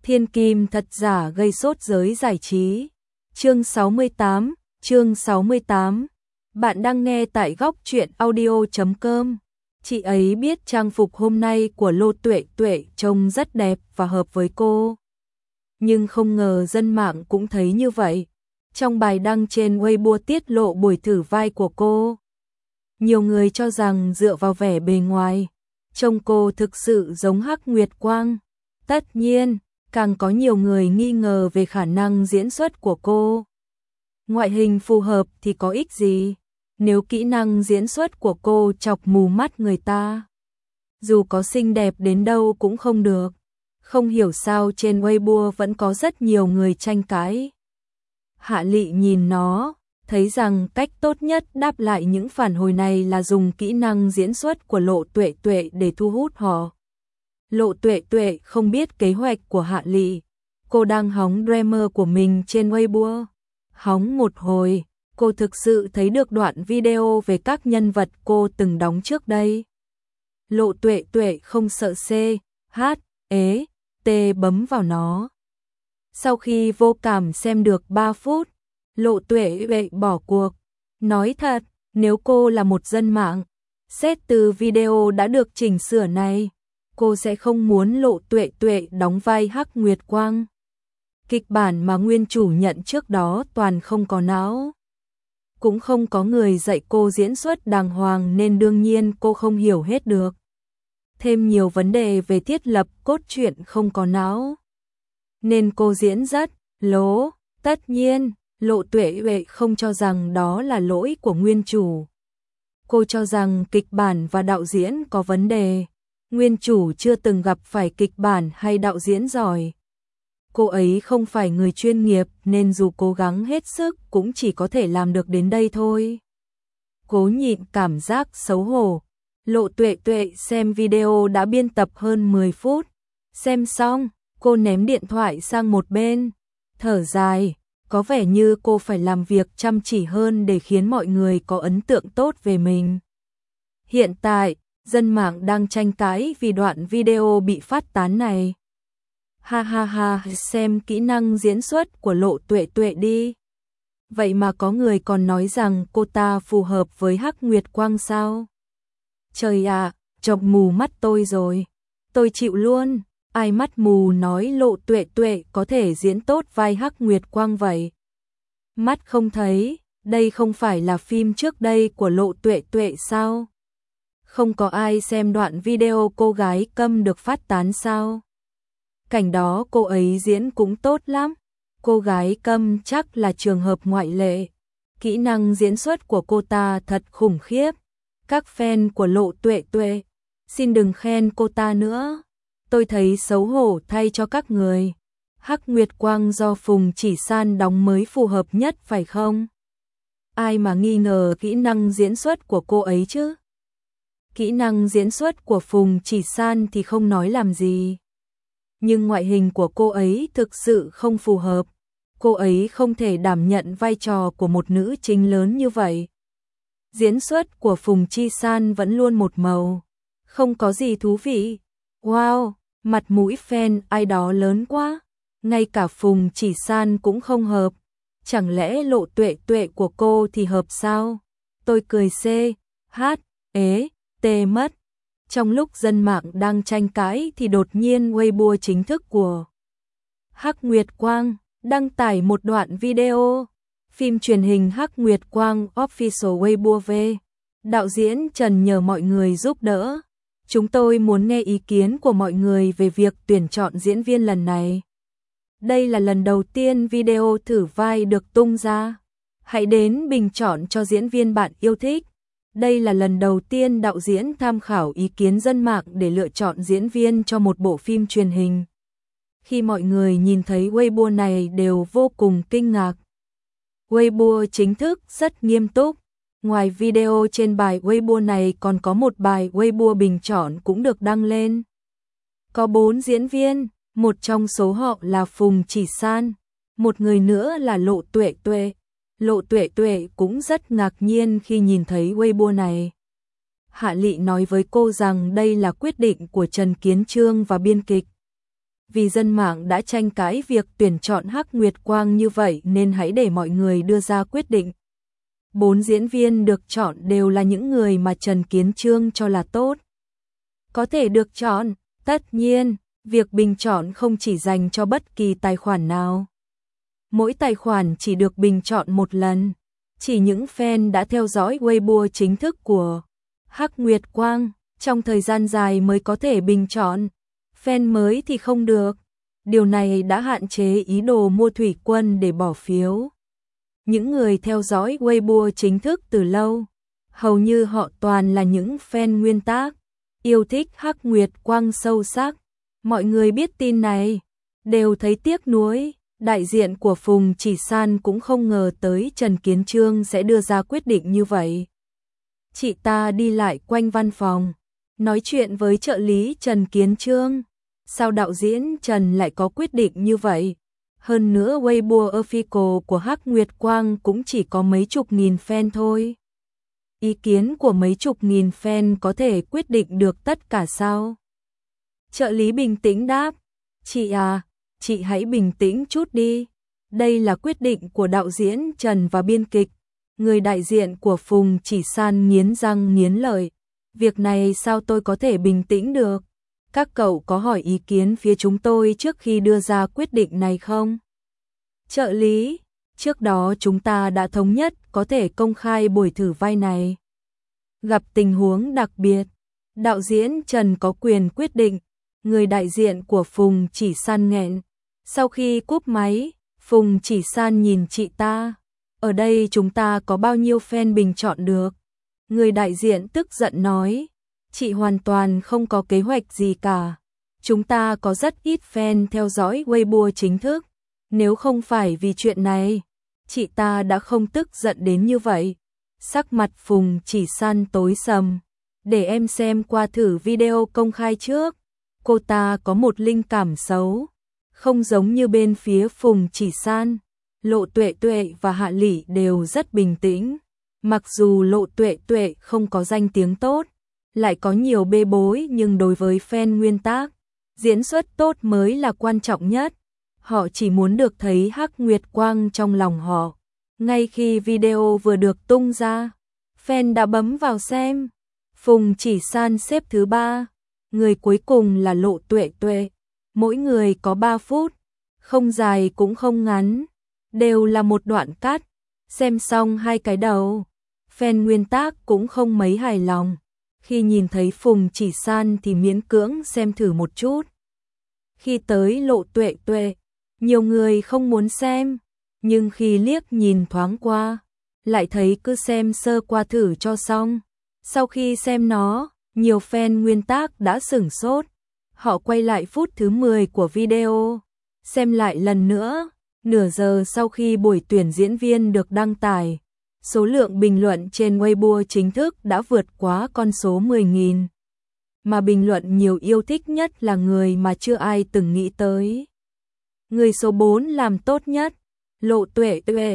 Thiên kim thật giả gây sốt giới giải trí. Chương 68. Bạn đang nghe tại góc truyện audio.com. Chị ấy biết trang phục hôm nay của Lô Tuệ Tuệ trông rất đẹp và hợp với cô. Nhưng không ngờ dân mạng cũng thấy như vậy. Trong bài đăng trên Weibo tiết lộ buổi thử vai của cô. Nhiều người cho rằng dựa vào vẻ bề ngoài, trông cô thực sự giống Hắc Nguyệt Quang. Tất nhiên, càng có nhiều người nghi ngờ về khả năng diễn xuất của cô. Ngoại hình phù hợp thì có ích gì, nếu kỹ năng diễn xuất của cô chọc mù mắt người ta. Dù có xinh đẹp đến đâu cũng không được. Không hiểu sao trên Weibo vẫn có rất nhiều người tranh cãi. Hạ Lị nhìn nó, thấy rằng cách tốt nhất đáp lại những phản hồi này là dùng kỹ năng diễn xuất của Lộ Tuệ Tuệ để thu hút họ. Lộ Tuệ Tuệ không biết kế hoạch của Hạ Lị. Cô đang hóng drama của mình trên Weibo. Hóng một hồi, cô thực sự thấy được đoạn video về các nhân vật cô từng đóng trước đây. Lộ Tuệ Tuệ không sợ C, H, E, T bấm vào nó. Sau khi vô cảm xem được 3 phút, Lộ Tuệ Tuệ bỏ cuộc. Nói thật, nếu cô là một dân mạng, xét từ video đã được chỉnh sửa này, cô sẽ không muốn Lộ Tuệ Tuệ đóng vai Hắc Nguyệt Quang. Kịch bản mà nguyên chủ nhận trước đó toàn không có não. Cũng không có người dạy cô diễn xuất đàng hoàng nên đương nhiên cô không hiểu hết được. Thêm nhiều vấn đề về thiết lập cốt truyện không có não. Nên cô diễn rất lố. Tất nhiên, Lộ Tuệ Tuệ không cho rằng đó là lỗi của nguyên chủ. Cô cho rằng kịch bản và đạo diễn có vấn đề. Nguyên chủ chưa từng gặp phải kịch bản hay đạo diễn giỏi. Cô ấy không phải người chuyên nghiệp nên dù cố gắng hết sức cũng chỉ có thể làm được đến đây thôi. Cố nhịn cảm giác xấu hổ. Lộ Tuệ Tuệ xem video đã biên tập hơn 10 phút. Xem xong, cô ném điện thoại sang một bên. Thở dài, có vẻ như cô phải làm việc chăm chỉ hơn để khiến mọi người có ấn tượng tốt về mình. Hiện tại, dân mạng đang tranh cãi vì đoạn video bị phát tán này. Ha ha ha, xem kỹ năng diễn xuất của Lộ Tuệ Tuệ đi. Vậy mà có người còn nói rằng cô ta phù hợp với Hắc Nguyệt Quang sao? Trời ạ, chọc mù mắt tôi rồi. Tôi chịu luôn, ai mắt mù nói Lộ Tuệ Tuệ có thể diễn tốt vai Hắc Nguyệt Quang vậy? Mắt không thấy, đây không phải là phim trước đây của Lộ Tuệ Tuệ sao? Không có ai xem đoạn video cô gái câm được phát tán sao? Cảnh đó cô ấy diễn cũng tốt lắm. Cô gái câm chắc là trường hợp ngoại lệ. Kỹ năng diễn xuất của cô ta thật khủng khiếp. Các fan của Lộ Tuệ Tuệ, xin đừng khen cô ta nữa. Tôi thấy xấu hổ thay cho các người. Hắc Nguyệt Quang do Phùng Chỉ San đóng mới phù hợp nhất phải không? Ai mà nghi ngờ kỹ năng diễn xuất của cô ấy chứ? Kỹ năng diễn xuất của Phùng Chỉ San thì không nói làm gì. Nhưng ngoại hình của cô ấy thực sự không phù hợp. Cô ấy không thể đảm nhận vai trò của một nữ chính lớn như vậy. Diễn xuất của Phùng Chi San vẫn luôn một màu. Không có gì thú vị. Wow, mặt mũi fan ai đó lớn quá. Ngay cả Phùng Chỉ San cũng không hợp. Chẳng lẽ Lộ Tuệ Tuệ của cô thì hợp sao? Tôi cười C, H, E, T mất. Trong lúc dân mạng đang tranh cãi thì đột nhiên Weibo chính thức của Hắc Nguyệt Quang đăng tải một đoạn video. Phim truyền hình Hắc Nguyệt Quang Official Weibo về. Đạo diễn Trần nhờ mọi người giúp đỡ. Chúng tôi muốn nghe ý kiến của mọi người về việc tuyển chọn diễn viên lần này. Đây là lần đầu tiên video thử vai được tung ra. Hãy đến bình chọn cho diễn viên bạn yêu thích. Đây là lần đầu tiên đạo diễn tham khảo ý kiến dân mạng để lựa chọn diễn viên cho một bộ phim truyền hình. Khi mọi người nhìn thấy Weibo này đều vô cùng kinh ngạc. Weibo chính thức rất nghiêm túc. Ngoài video trên bài Weibo này còn có một bài Weibo bình chọn cũng được đăng lên. Có 4 diễn viên, một trong số họ là Phùng Chỉ San, một người nữa là Lộ Tuệ Tuệ. Lộ Tuệ Tuệ cũng rất ngạc nhiên khi nhìn thấy Weibo này. Hạ Lị nói với cô rằng đây là quyết định của Trần Kiến Chương và biên kịch. vì dân mạng đã tranh cãi việc tuyển chọn Hắc Nguyệt Quang như vậy nên hãy để mọi người đưa ra quyết định. 4 diễn viên được chọn đều là những người mà Trần Kiến Chương cho là tốt. Có thể được chọn, tất nhiên, việc bình chọn không chỉ dành cho bất kỳ tài khoản nào. Mỗi tài khoản chỉ được bình chọn một lần. Chỉ những fan đã theo dõi Weibo chính thức của Hắc Nguyệt Quang trong thời gian dài mới có thể bình chọn. Fan mới thì không được. Điều này đã hạn chế ý đồ mua thủy quân để bỏ phiếu. Những người theo dõi Weibo chính thức từ lâu, hầu như họ toàn là những fan nguyên tác, yêu thích Hắc Nguyệt Quang sâu sắc. Mọi người biết tin này, đều thấy tiếc nuối. Đại diện của Phùng Chỉ San cũng không ngờ tới Trần Kiến Chương sẽ đưa ra quyết định như vậy. Chị ta đi lại quanh văn phòng, nói chuyện với trợ lý Trần Kiến Chương. Sao đạo diễn Trần lại có quyết định như vậy? Hơn nữa Weibo official của Hắc Nguyệt Quang cũng chỉ có mấy chục nghìn fan thôi. Ý kiến của mấy chục nghìn fan có thể quyết định được tất cả sao? Trợ lý bình tĩnh đáp, chị à, chị hãy bình tĩnh chút đi. Đây là quyết định của đạo diễn Trần và biên kịch. Người đại diện của Phùng Chỉ San nghiến răng nghiến lợi. Việc này sao tôi có thể bình tĩnh được? Các cậu có hỏi ý kiến phía chúng tôi trước khi đưa ra quyết định này không? Trợ lý, trước đó chúng ta đã thống nhất có thể công khai buổi thử vai này. Gặp tình huống đặc biệt, đạo diễn Trần có quyền quyết định. Người đại diện của Phùng Chỉ San nghẹn. Sau khi cúp máy, Phùng Chỉ San nhìn chị ta. Ở đây chúng ta có bao nhiêu fan bình chọn được? Người đại diện tức giận nói. Chị hoàn toàn không có kế hoạch gì cả. Chúng ta có rất ít fan theo dõi Weibo chính thức. Nếu không phải vì chuyện này, chị ta đã không tức giận đến như vậy. Sắc mặt Phùng Chỉ San tối sầm. Để em xem qua thử video công khai trước. Cô ta có một linh cảm xấu. Không giống như bên phía Phùng Chỉ San. Lộ Tuệ Tuệ và Hạ Lỷ đều rất bình tĩnh. Mặc dù Lộ Tuệ Tuệ không có danh tiếng tốt, lại có nhiều bê bối nhưng đối với fan nguyên tác, diễn xuất tốt mới là quan trọng nhất. Họ chỉ muốn được thấy Hắc Nguyệt Quang trong lòng họ. Ngay khi video vừa được tung ra, fan đã bấm vào xem. Phùng Chỉ San xếp thứ 3, người cuối cùng là Lộ Tuệ Tuệ. Mỗi người có 3 phút, không dài cũng không ngắn, đều là một đoạn cắt. Xem xong 2 cái đầu, fan nguyên tác cũng không mấy hài lòng. Khi nhìn thấy Phùng Chỉ San thì miễn cưỡng xem thử một chút. Khi tới Lộ Tuệ Tuệ, nhiều người không muốn xem, nhưng khi liếc nhìn thoáng qua, lại thấy cứ xem sơ qua thử cho xong. Sau khi xem nó, nhiều fan nguyên tác đã sửng sốt. Họ quay lại phút thứ 10 của video, xem lại lần nữa. Nửa giờ sau khi buổi tuyển diễn viên được đăng tải, số lượng bình luận trên Weibo chính thức đã vượt quá con số 10.000. Mà bình luận nhiều yêu thích nhất là người mà chưa ai từng nghĩ tới. Người số 4 làm tốt nhất, Lộ Tuệ Tuệ.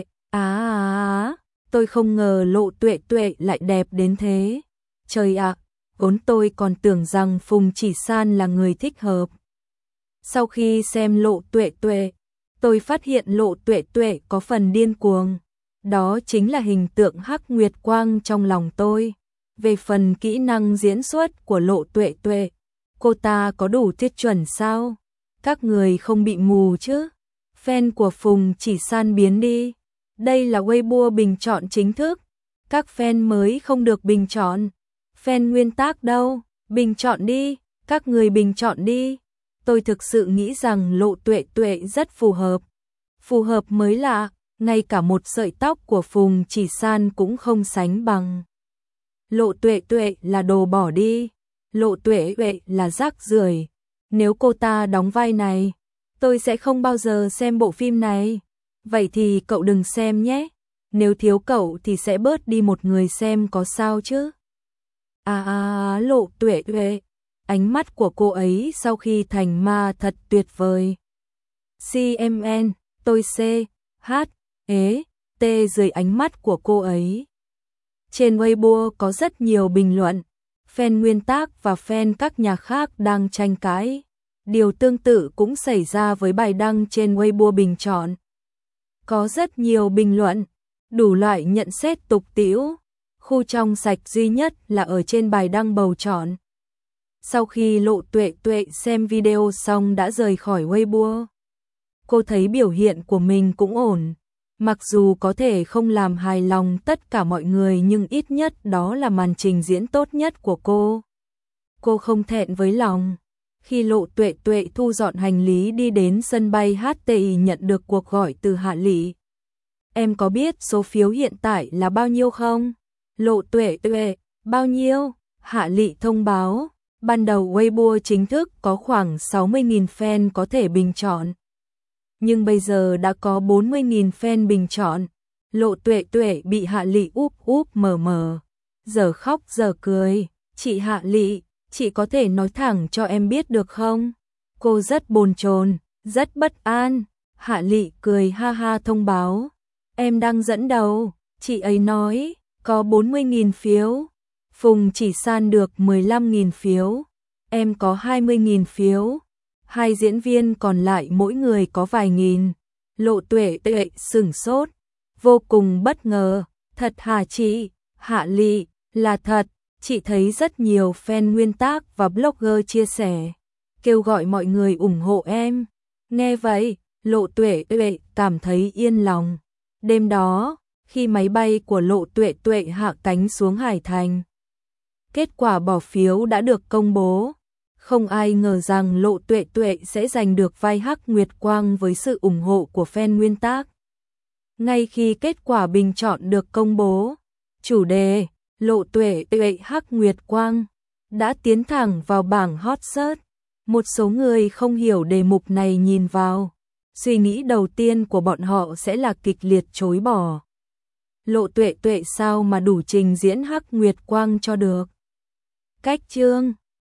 Tôi không ngờ Lộ Tuệ Tuệ lại đẹp đến thế. Trời ạ, vốn tôi còn tưởng rằng Phùng Chỉ San là người thích hợp. Sau khi xem Lộ Tuệ Tuệ, tôi phát hiện Lộ Tuệ Tuệ có phần điên cuồng. Đó chính là hình tượng Hắc Nguyệt Quang trong lòng tôi. Về phần kỹ năng diễn xuất của Lộ Tuệ Tuệ, cô ta có đủ tiêu chuẩn sao? Các người không bị mù chứ? Fan của Phùng Chỉ San biến đi. Đây là Weibo bình chọn chính thức. Các fan mới không được bình chọn. Fan nguyên tác đâu? Bình chọn đi, các người bình chọn đi. Tôi thực sự nghĩ rằng Lộ Tuệ Tuệ rất phù hợp. Phù hợp mới lạ, ngay cả một sợi tóc của Phùng Chỉ San cũng không sánh bằng. Lộ Tuệ Tuệ là đồ bỏ đi. Lộ Tuệ Tuệ là rác rưởi. Nếu cô ta đóng vai này, tôi sẽ không bao giờ xem bộ phim này. Vậy thì cậu đừng xem nhé. Nếu thiếu cậu thì sẽ bớt đi một người xem có sao chứ. Lộ Tuệ Tuệ. Ánh mắt của cô ấy sau khi thành ma thật tuyệt vời. CMN, tôi T dưới ánh mắt của cô ấy. Trên Weibo có rất nhiều bình luận. Fan nguyên tác và fan các nhà khác đang tranh cãi. Điều tương tự cũng xảy ra với bài đăng trên Weibo bình chọn. Có rất nhiều bình luận, đủ loại nhận xét tục tĩu. Khu trong sạch duy nhất là ở trên bài đăng bầu chọn. Sau khi Lộ Tuệ Tuệ xem video xong đã rời khỏi Weibo. Cô thấy biểu hiện của mình cũng ổn. Mặc dù có thể không làm hài lòng tất cả mọi người nhưng ít nhất đó là màn trình diễn tốt nhất của cô. Cô không thẹn với lòng. Khi Lộ Tuệ Tuệ thu dọn hành lý đi đến sân bay HTI nhận được cuộc gọi từ Hạ Lị. Em có biết số phiếu hiện tại là bao nhiêu không? Lộ Tuệ Tuệ, bao nhiêu? Hạ Lị thông báo. Ban đầu Weibo chính thức có khoảng 60.000 fan có thể bình chọn. Nhưng bây giờ đã có 40.000 fan bình chọn. Lộ Tuệ Tuệ bị Hạ Lị úp úp mở mở. Giờ khóc giờ cười. Chị Hạ Lị, chị có thể nói thẳng cho em biết được không? Cô rất bồn chồn, rất bất an. Hạ Lị cười ha ha thông báo. Em đang dẫn đầu. Chị ấy nói, có 40.000 phiếu. Phùng chỉ san được 15.000 phiếu. Em có 20.000 phiếu. Hai diễn viên còn lại mỗi người có vài nghìn. Lộ Tuệ Tuệ sửng sốt, vô cùng bất ngờ. Thật hả chị? Hạ Lị, là thật. Chị thấy rất nhiều fan nguyên tác và blogger chia sẻ, kêu gọi mọi người ủng hộ em. Nghe vậy, Lộ Tuệ Tuệ cảm thấy yên lòng. Đêm đó, khi máy bay của Lộ Tuệ Tuệ hạ cánh xuống Hải Thành, kết quả bỏ phiếu đã được công bố. Không ai ngờ rằng Lộ Tuệ Tuệ sẽ giành được vai Hắc Nguyệt Quang với sự ủng hộ của fan nguyên tác. Ngay khi kết quả bình chọn được công bố, chủ đề Lộ Tuệ Tuệ Hắc Nguyệt Quang đã tiến thẳng vào bảng hot search. Một số người không hiểu đề mục này nhìn vào, suy nghĩ đầu tiên của bọn họ sẽ là kịch liệt chối bỏ. Lộ Tuệ Tuệ sao mà đủ trình diễn Hắc Nguyệt Quang cho được? Cách chương